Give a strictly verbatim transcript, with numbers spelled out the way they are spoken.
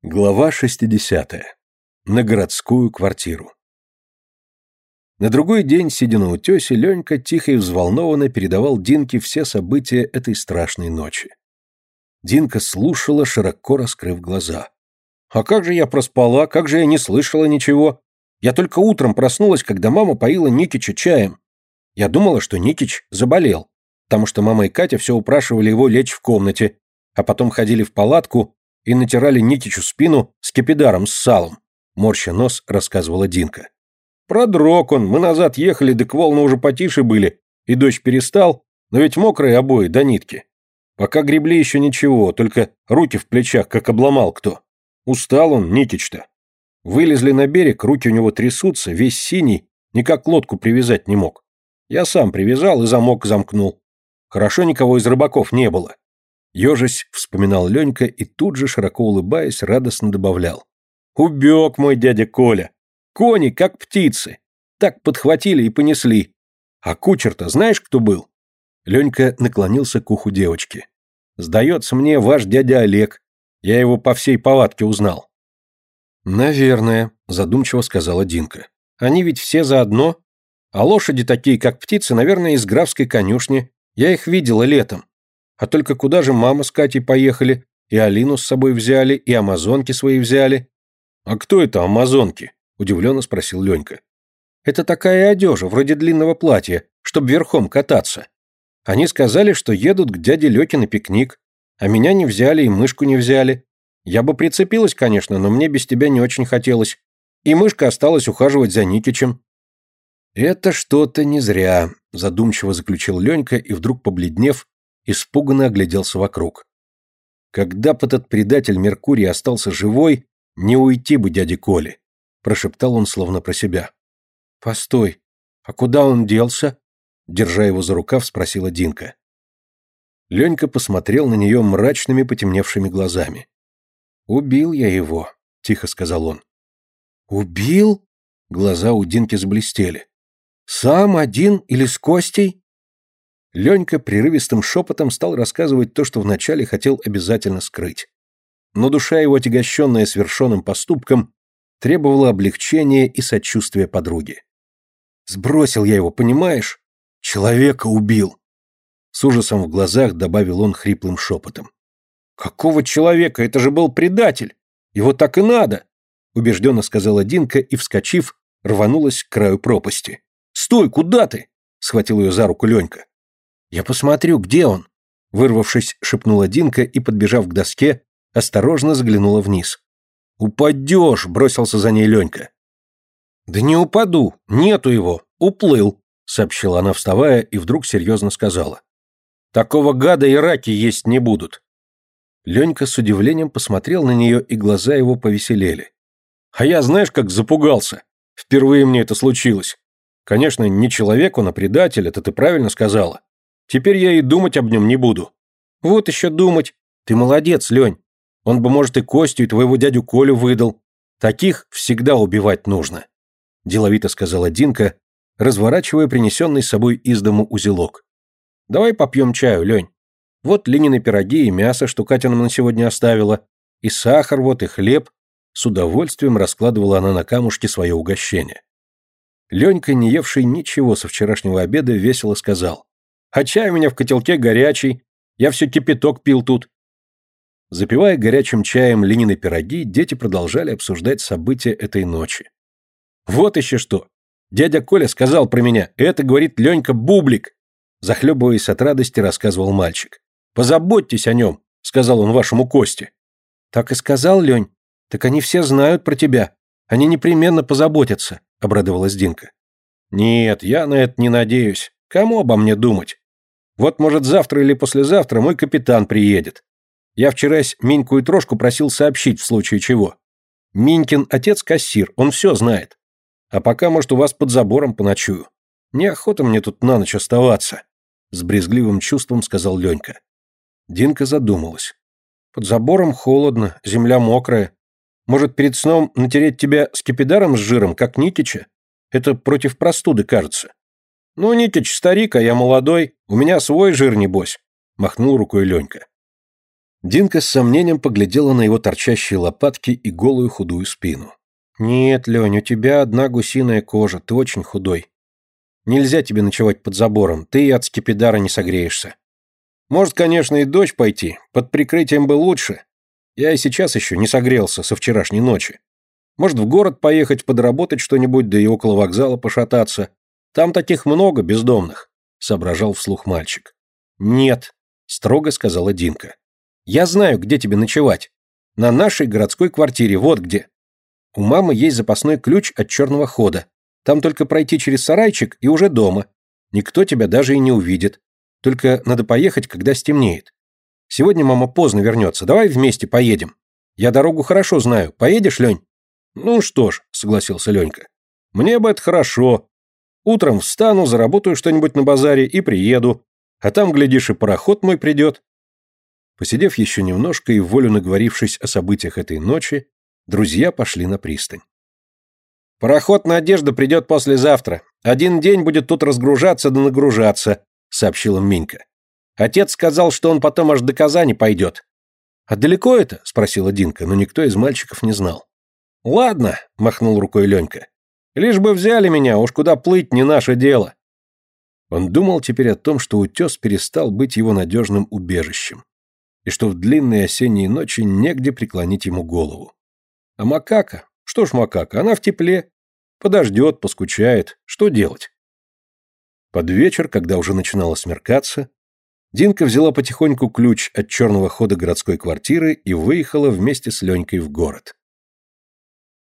Глава шестидесятая. На городскую квартиру. На другой день, сидя на утесе, Ленька тихо и взволнованно передавал Динке все события этой страшной ночи. Динка слушала, широко раскрыв глаза. «А как же я проспала? Как же я не слышала ничего? Я только утром проснулась, когда мама поила Никича чаем. Я думала, что Никич заболел, потому что мама и Катя все упрашивали его лечь в комнате, а потом ходили в палатку и натирали Никичу спину скипидаром с салом», — морща нос рассказывала Динка. «Продрог он, мы назад ехали, так волны уже потише были, и дождь перестал, но ведь мокрые обои до нитки. Пока гребли еще ничего, только руки в плечах, как обломал кто. Устал он, Никич-то. Вылезли на берег, руки у него трясутся, весь синий, никак лодку привязать не мог. Я сам привязал и замок замкнул. Хорошо никого из рыбаков не было». Ежась вспоминал Ленька и тут же, широко улыбаясь, радостно добавлял. «Убег мой дядя Коля. Кони, как птицы. Так подхватили и понесли. А кучер-то знаешь, кто был?» Ленька наклонился к уху девочки. «Сдается мне, ваш дядя Олег. Я его по всей повадке узнал». «Наверное», — задумчиво сказала Динка. «Они ведь все заодно. А лошади такие, как птицы, наверное, из графской конюшни. Я их видела летом. А только куда же мама с Катей поехали? И Алину с собой взяли, и амазонки свои взяли». «А кто это амазонки?» – удивленно спросил Ленька. «Это такая одежа, вроде длинного платья, чтоб верхом кататься. Они сказали, что едут к дяде Лёке на пикник, а меня не взяли и мышку не взяли. Я бы прицепилась, конечно, но мне без тебя не очень хотелось. И мышка осталась ухаживать за Никичем». «Это что-то не зря», – задумчиво заключил Ленька и вдруг, побледнев, испуганно огляделся вокруг. «Когда б этот предатель Меркурий остался живой, не уйти бы дяде Коле», — прошептал он словно про себя. «Постой, а куда он делся?» — держа его за рукав, спросила Динка. Ленька посмотрел на нее мрачными потемневшими глазами. «Убил я его», — тихо сказал он. «Убил?» — глаза у Динки заблестели. «Сам один или с Костей?» Ленька прерывистым шепотом стал рассказывать то, что вначале хотел обязательно скрыть. Но душа его, отягощенная свершенным поступком, требовала облегчения и сочувствия подруги. «Сбросил я его, понимаешь? Человека убил!» С ужасом в глазах добавил он хриплым шепотом. «Какого человека? Это же был предатель! Его так и надо!» убежденно сказала Динка и, вскочив, рванулась к краю пропасти. «Стой, куда ты?» схватил ее за руку Ленька. «Я посмотрю, где он?» Вырвавшись, шепнула Динка и, подбежав к доске, осторожно заглянула вниз. «Упадешь!» — бросился за ней Ленька. «Да не упаду! Нету его! Уплыл!» — сообщила она, вставая, и вдруг серьезно сказала. «Такого гада и раки есть не будут!» Ленька с удивлением посмотрел на нее, и глаза его повеселели. «А я знаешь, как запугался? Впервые мне это случилось. Конечно, не человек он, а предатель, это ты правильно сказала. Теперь я и думать об нем не буду». «Вот еще думать. Ты молодец, Лень. Он бы, может, и Костю, и твоего дядю Колю выдал. Таких всегда убивать нужно», — деловито сказала Динка, разворачивая принесенный с собой из дому узелок. «Давай попьем чаю, Лень. Вот Ленины пироги и мясо, что Катя нам на сегодня оставила, и сахар вот, и хлеб». С удовольствием раскладывала она на камушке свое угощение. Ленька, не евший ничего со вчерашнего обеда, весело сказал. «А чай у меня в котелке горячий. Я все кипяток пил тут». Запивая горячим чаем Ленины пироги, дети продолжали обсуждать события этой ночи. «Вот еще что! Дядя Коля сказал про меня. Это, говорит, Ленька Бублик!» Захлебываясь от радости, рассказывал мальчик. «Позаботьтесь о нем», — сказал он вашему Косте. «Так и сказал, Лень. Так они все знают про тебя. Они непременно позаботятся», — обрадовалась Динка. «Нет, я на это не надеюсь. Кому обо мне думать? Вот, может, завтра или послезавтра мой капитан приедет. Я вчерась Миньку и Трошку просил сообщить в случае чего. Минькин отец кассир, он все знает. А пока, может, у вас под забором поночую. Неохота мне тут на ночь оставаться», — с брезгливым чувством сказал Ленька. Динка задумалась. «Под забором холодно, земля мокрая. Может, перед сном натереть тебя скипидаром с жиром, как Никича? Это против простуды, кажется». «Ну, Никич старик, а я молодой. У меня свой жир, небось», — махнул рукой Ленька. Динка с сомнением поглядела на его торчащие лопатки и голую худую спину. «Нет, Лень, у тебя одна гусиная кожа, ты очень худой. Нельзя тебе ночевать под забором, ты и от скипидара не согреешься. Может, конечно, и дождь пойти, под прикрытием бы лучше. Я и сейчас еще не согрелся со вчерашней ночи. Может, в город поехать подработать что-нибудь, да и около вокзала пошататься. Там таких много бездомных», — соображал вслух мальчик. «Нет», — строго сказала Динка. «Я знаю, где тебе ночевать. На нашей городской квартире, вот где. У мамы есть запасной ключ от черного хода. Там только пройти через сарайчик и уже дома. Никто тебя даже и не увидит. Только надо поехать, когда стемнеет. Сегодня мама поздно вернется, давай вместе поедем. Я дорогу хорошо знаю. Поедешь, Лень?» «Ну что ж», — согласился Ленька. «Мне бы это хорошо. Утром встану, заработаю что-нибудь на базаре и приеду. А там, глядишь, и пароход мой придет». Посидев еще немножко и вволю наговорившись о событиях этой ночи, друзья пошли на пристань. «Пароход «Надежда» придет послезавтра. Один день будет тут разгружаться да нагружаться», — сообщил им Минька. «Отец сказал, что он потом аж до Казани пойдет». «А далеко это?» — спросила Динка, но никто из мальчиков не знал. «Ладно», — махнул рукой Ленька. «Лишь бы взяли меня, уж куда плыть не наше дело». Он думал теперь о том, что утес перестал быть его надежным убежищем, и что в длинные осенние ночи негде преклонить ему голову. А макака? Что ж макака, она в тепле. Подождет, поскучает. Что делать? Под вечер, когда уже начинало смеркаться, Динка взяла потихоньку ключ от черного хода городской квартиры и выехала вместе с Ленькой в город.